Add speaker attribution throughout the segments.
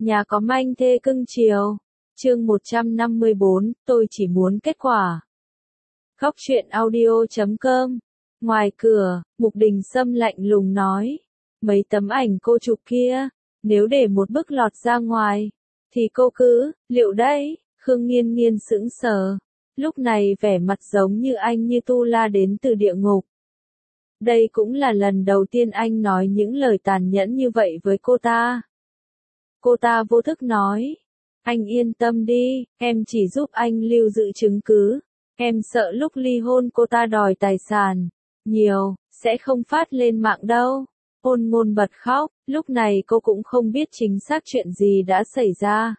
Speaker 1: Nhà có manh thê cưng chiều. Chương 154, tôi chỉ muốn kết quả. Góc truyện audio.com. Ngoài cửa, Mục Đình Sâm lạnh lùng nói. Mấy tấm ảnh cô chụp kia, nếu để một bức lọt ra ngoài, thì cô cứ, liệu đấy? Khương Nghiên Nghiên sững sờ. Lúc này vẻ mặt giống như anh như tu la đến từ địa ngục. Đây cũng là lần đầu tiên anh nói những lời tàn nhẫn như vậy với cô ta. Cô ta vô thức nói. Anh yên tâm đi, em chỉ giúp anh lưu giữ chứng cứ. Em sợ lúc ly hôn cô ta đòi tài sản nhiều, sẽ không phát lên mạng đâu. Ôn Ngôn bật khóc, lúc này cô cũng không biết chính xác chuyện gì đã xảy ra.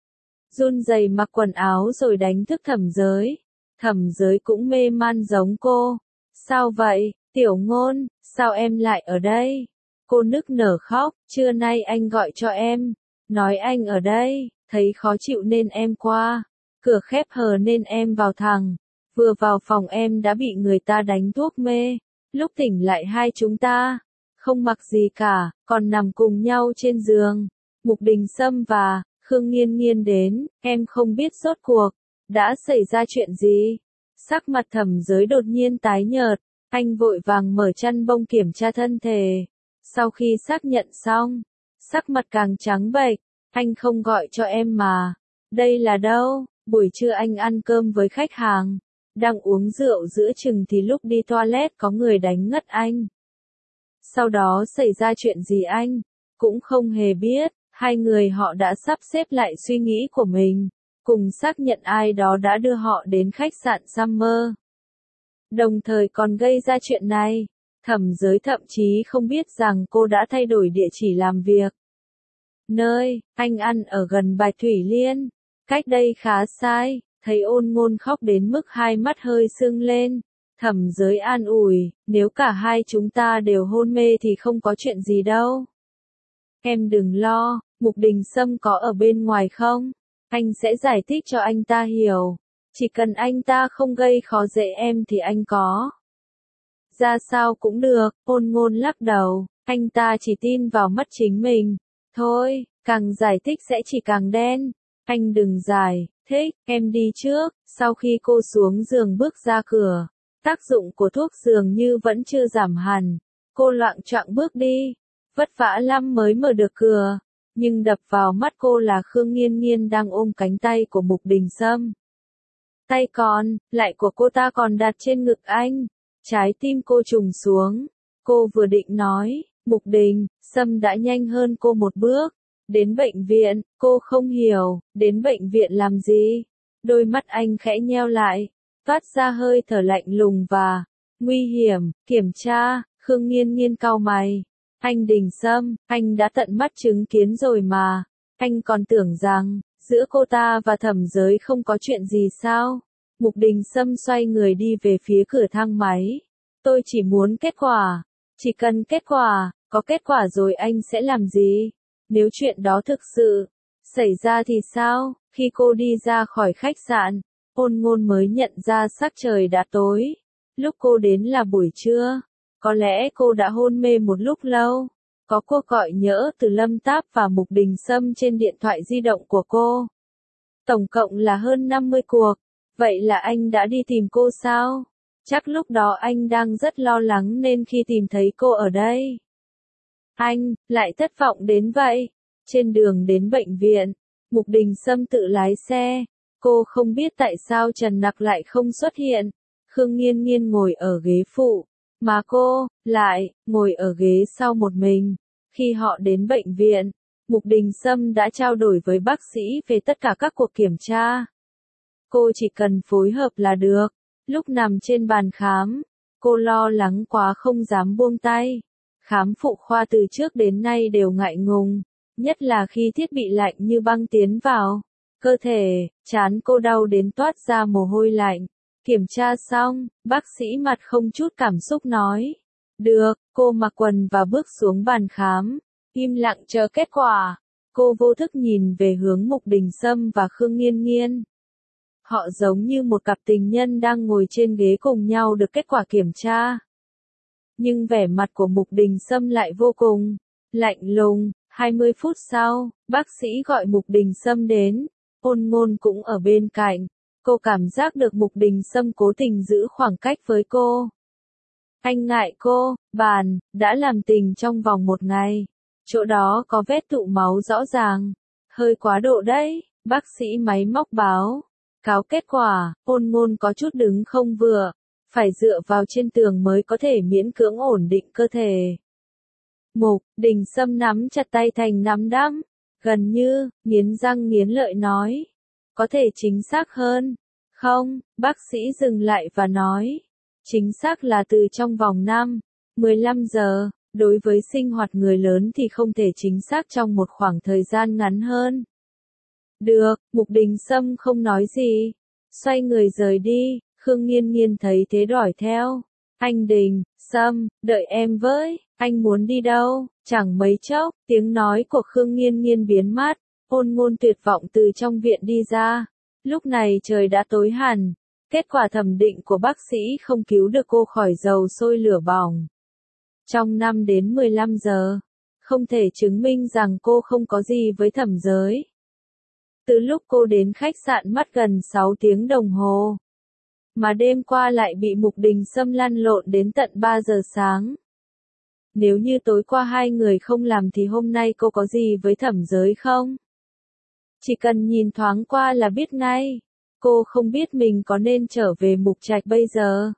Speaker 1: Run rẩy mặc quần áo rồi đánh thức Thẩm Giới. Thẩm Giới cũng mê man giống cô. Sao vậy, Tiểu Ngôn, sao em lại ở đây? Cô nức nở khóc, trưa nay anh gọi cho em, nói anh ở đây, thấy khó chịu nên em qua. Cửa khép hờ nên em vào thẳng. Vừa vào phòng em đã bị người ta đánh thuốc mê. Lúc tỉnh lại hai chúng ta không mặc gì cả, còn nằm cùng nhau trên giường. Mục Đình Sâm và Khương Nghiên Nghiên đến, em không biết rốt cuộc đã xảy ra chuyện gì. Sắc mặt Thẩm Giới đột nhiên tái nhợt, anh vội vàng mở chăn bông kiểm tra thân thể. Sau khi xác nhận xong, sắc mặt càng trắng bệch. Anh không gọi cho em mà. Đây là đâu? Buổi trưa anh ăn cơm với khách hàng, đang uống rượu giữa chừng thì lúc đi toilet có người đánh ngất anh. Sau đó xảy ra chuyện gì anh cũng không hề biết. Hai người họ đã sắp xếp lại suy nghĩ của mình, cùng xác nhận ai đó đã đưa họ đến khách sạn Summer. Đồng thời còn gây ra chuyện này. Thẩm Giới thậm chí không biết rằng cô đã thay đổi địa chỉ làm việc. Nơi anh ăn ở gần Bạch Thủy Liên, cách đây khá sai. Thấy Ôn Ngôn khóc đến mức hai mắt hơi sưng lên, Thẩm Giới an ủi, nếu cả hai chúng ta đều hôn mê thì không có chuyện gì đâu. Em đừng lo, Mục Đình Sâm có ở bên ngoài không? Anh sẽ giải thích cho anh ta hiểu. Chỉ cần anh ta không gây khó dễ em thì anh có. Ra sao cũng được, Ôn Ngôn lắc đầu, anh ta chỉ tin vào mắt chính mình. Thôi, càng giải thích sẽ chỉ càng đen. Anh đừng giải thích, em đi trước. Sau khi cô xuống giường bước ra cửa, tác dụng của thuốc dường như vẫn chưa giảm hẳn. Cô loạng choạng bước đi, vất vả lắm mới mở được cửa. Nhưng đập vào mắt cô là Khương Nghiên Nghiên đang ôm cánh tay của Mục Đình Sâm. Tay còn lại của cô ta còn đặt trên ngực anh. Trái tim cô trùng xuống. Cô vừa định nói, Mục Đình Sâm đã nhanh hơn cô một bước. Đến bệnh viện, cô không hiểu, đến bệnh viện làm gì? Đôi mắt anh khẽ nheo lại, toát ra hơi thở lạnh lùng và nguy hiểm. Kiểm tra, Khương Nghiên Nghiên cau mày. Anh Đình Sâm, anh đã tận mắt chứng kiến rồi mà. Anh còn tưởng rằng giữa cô ta và Thẩm Giới không có chuyện gì sao? Mục Đình Sâm xoay người đi về phía cửa thang máy. Tôi chỉ muốn kết quả. Chỉ cần kết quả, có kết quả rồi anh sẽ làm gì? Nếu chuyện đó thực sự xảy ra thì sao? Khi cô đi ra khỏi khách sạn, Ôn Ngôn mới nhận ra sắc trời đã tối. Lúc cô đến là buổi trưa. Có lẽ cô đã hôn mê một lúc lâu. Có cuộc gọi nhỡ từ Lâm Táp và Mục Đình Sâm trên điện thoại di động của cô. Tổng cộng là hơn 50 cuộc. Vậy là anh đã đi tìm cô sao? Chắc lúc đó anh đang rất lo lắng nên khi tìm thấy cô ở đây, anh lại thất vọng đến vậy. Trên đường đến bệnh viện, Mục Đình Sâm tự lái xe. Cô không biết tại sao Trần Nặc lại không xuất hiện. Khương Nghiên Nghiên ngồi ở ghế phụ, mà cô lại ngồi ở ghế sau một mình. Khi họ đến bệnh viện, Mục Đình Sâm đã trao đổi với bác sĩ về tất cả các cuộc kiểm tra. Cô chỉ cần phối hợp là được. Lúc nằm trên bàn khám, cô lo lắng quá không dám buông tay. Khám phụ khoa từ trước đến nay đều ngại ngùng, nhất là khi thiết bị lạnh như băng tiến vào cơ thể. Trán cô đau đến toát ra mồ hôi lạnh. Kiểm tra xong, bác sĩ mặt không chút cảm xúc nói. Được, cô mặc quần và bước xuống bàn khám, im lặng chờ kết quả. Cô vô thức nhìn về hướng Mục Đình Sâm và Khương Nghiên Nghiên. Họ giống như một cặp tình nhân đang ngồi trên ghế cùng nhau được kết quả kiểm tra. Nhưng vẻ mặt của Mục Đình Sâm lại vô cùng lạnh lùng. 20 phút sau, bác sĩ gọi Mục Đình Sâm đến, Ôn Ngôn cũng ở bên cạnh. Cô cảm giác được Mục Đình Sâm cố tình giữ khoảng cách với cô. Anh ngại cô, bàn, đã làm tình trong vòng 1 ngày. Chỗ đó có vết tụ máu rõ ràng. Hơi quá độ đấy, bác sĩ máy móc báo. Cáo kết quả, Ôn Ngôn có chút đứng không vừa. Phải dựa vào trên tường mới có thể miễn cưỡng ổn định cơ thể. Mục Đình Sâm nắm chặt tay thành nắm đấm, gần như, nghiến răng nghiến lợi nói. Có thể chính xác hơn. Không, bác sĩ dừng lại và nói. Chính xác là từ trong vòng 15 giờ, đối với sinh hoạt người lớn thì không thể chính xác trong một khoảng thời gian ngắn hơn. Được, Mục Đình Sâm không nói gì. Xoay người rời đi, Khương Nghiên Nghiên thấy thế đuổi theo. Anh Đình Sâm, đợi em với, anh muốn đi đâu? Chẳng mấy chốc, tiếng nói của Khương Nghiên Nghiên biến mất. Ôn Ngôn tuyệt vọng từ trong viện đi ra. Lúc này trời đã tối hẳn. Kết quả thẩm định của bác sĩ không cứu được cô khỏi dầu sôi lửa bỏng. Trong 5 đến 15 giờ, không thể chứng minh rằng cô không có gì với thẩm giới. Từ lúc cô đến khách sạn mất gần 6 tiếng đồng hồ, mà đêm qua lại bị Mục Đình Sâm lăn lộn đến tận 3 giờ sáng. Nếu như tối qua hai người không làm thì hôm nay cô có gì với thẩm giới không? Chỉ cần nhìn thoáng qua là biết ngay. Cô không biết mình có nên trở về Mục Trạch bây giờ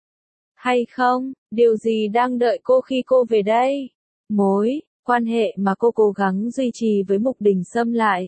Speaker 1: hay không, điều gì đang đợi cô khi cô về đây? Mối quan hệ mà cô cố gắng duy trì với Mục Đình Sâm lại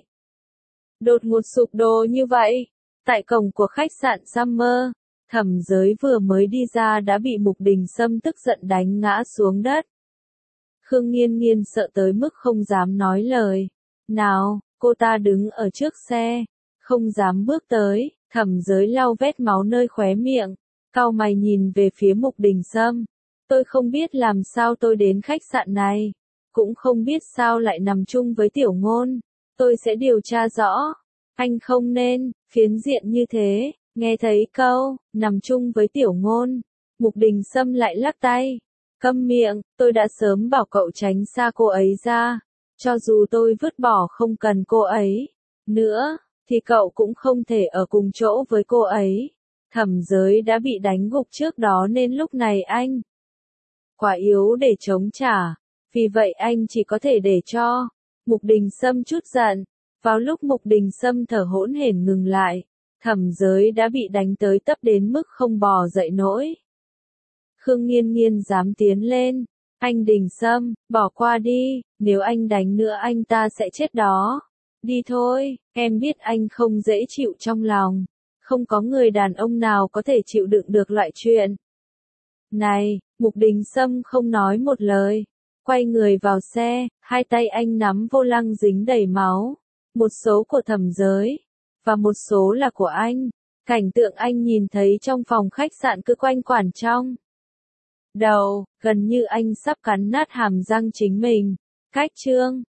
Speaker 1: đột ngột sụp đổ như vậy. Tại cổng của khách sạn Summer, thẩm giới vừa mới đi ra đã bị Mục Đình Sâm tức giận đánh ngã xuống đất. Khương Nghiên Nghiên sợ tới mức không dám nói lời nào, cô ta đứng ở trước xe, không dám bước tới. Thẩm giới lau vết máu nơi khóe miệng, cau mày nhìn về phía Mục Đình Sâm. Tôi không biết làm sao tôi đến khách sạn này, cũng không biết sao lại nằm chung với Tiểu Ngôn. Tôi sẽ điều tra rõ. Anh không nên phiến diện như thế. Nghe thấy câu nằm chung với Tiểu Ngôn, Mục Đình Sâm lại lắc tay. Câm miệng, tôi đã sớm bảo cậu tránh xa cô ấy ra. Cho dù tôi vứt bỏ không cần cô ấy nữa, thì cậu cũng không thể ở cùng chỗ với cô ấy. Thẩm giới đã bị đánh gục trước đó nên lúc này anh quá yếu để chống trả. Vì vậy anh chỉ có thể để cho Mục Đình Sâm chút giận. Vào lúc Mục Đình Sâm thở hổn hển ngừng lại, thẩm giới đã bị đánh tới tấp đến mức không bò dậy nổi. Khương Nghiên Nghiên dám tiến lên. Anh Đình Sâm, bỏ qua đi, nếu anh đánh nữa anh ta sẽ chết đó. Đi thôi, em biết anh không dễ chịu trong lòng. Không có người đàn ông nào có thể chịu đựng được loại chuyện này. Mục Đình Sâm không nói một lời. Quay người vào xe, hai tay anh nắm vô lăng dính đầy máu. Một số của thẩm giới, và một số là của anh. Cảnh tượng anh nhìn thấy trong phòng khách sạn cứ quanh quẩn trong đầu, gần như anh sắp cắn nát hàm răng chính mình. Cách chương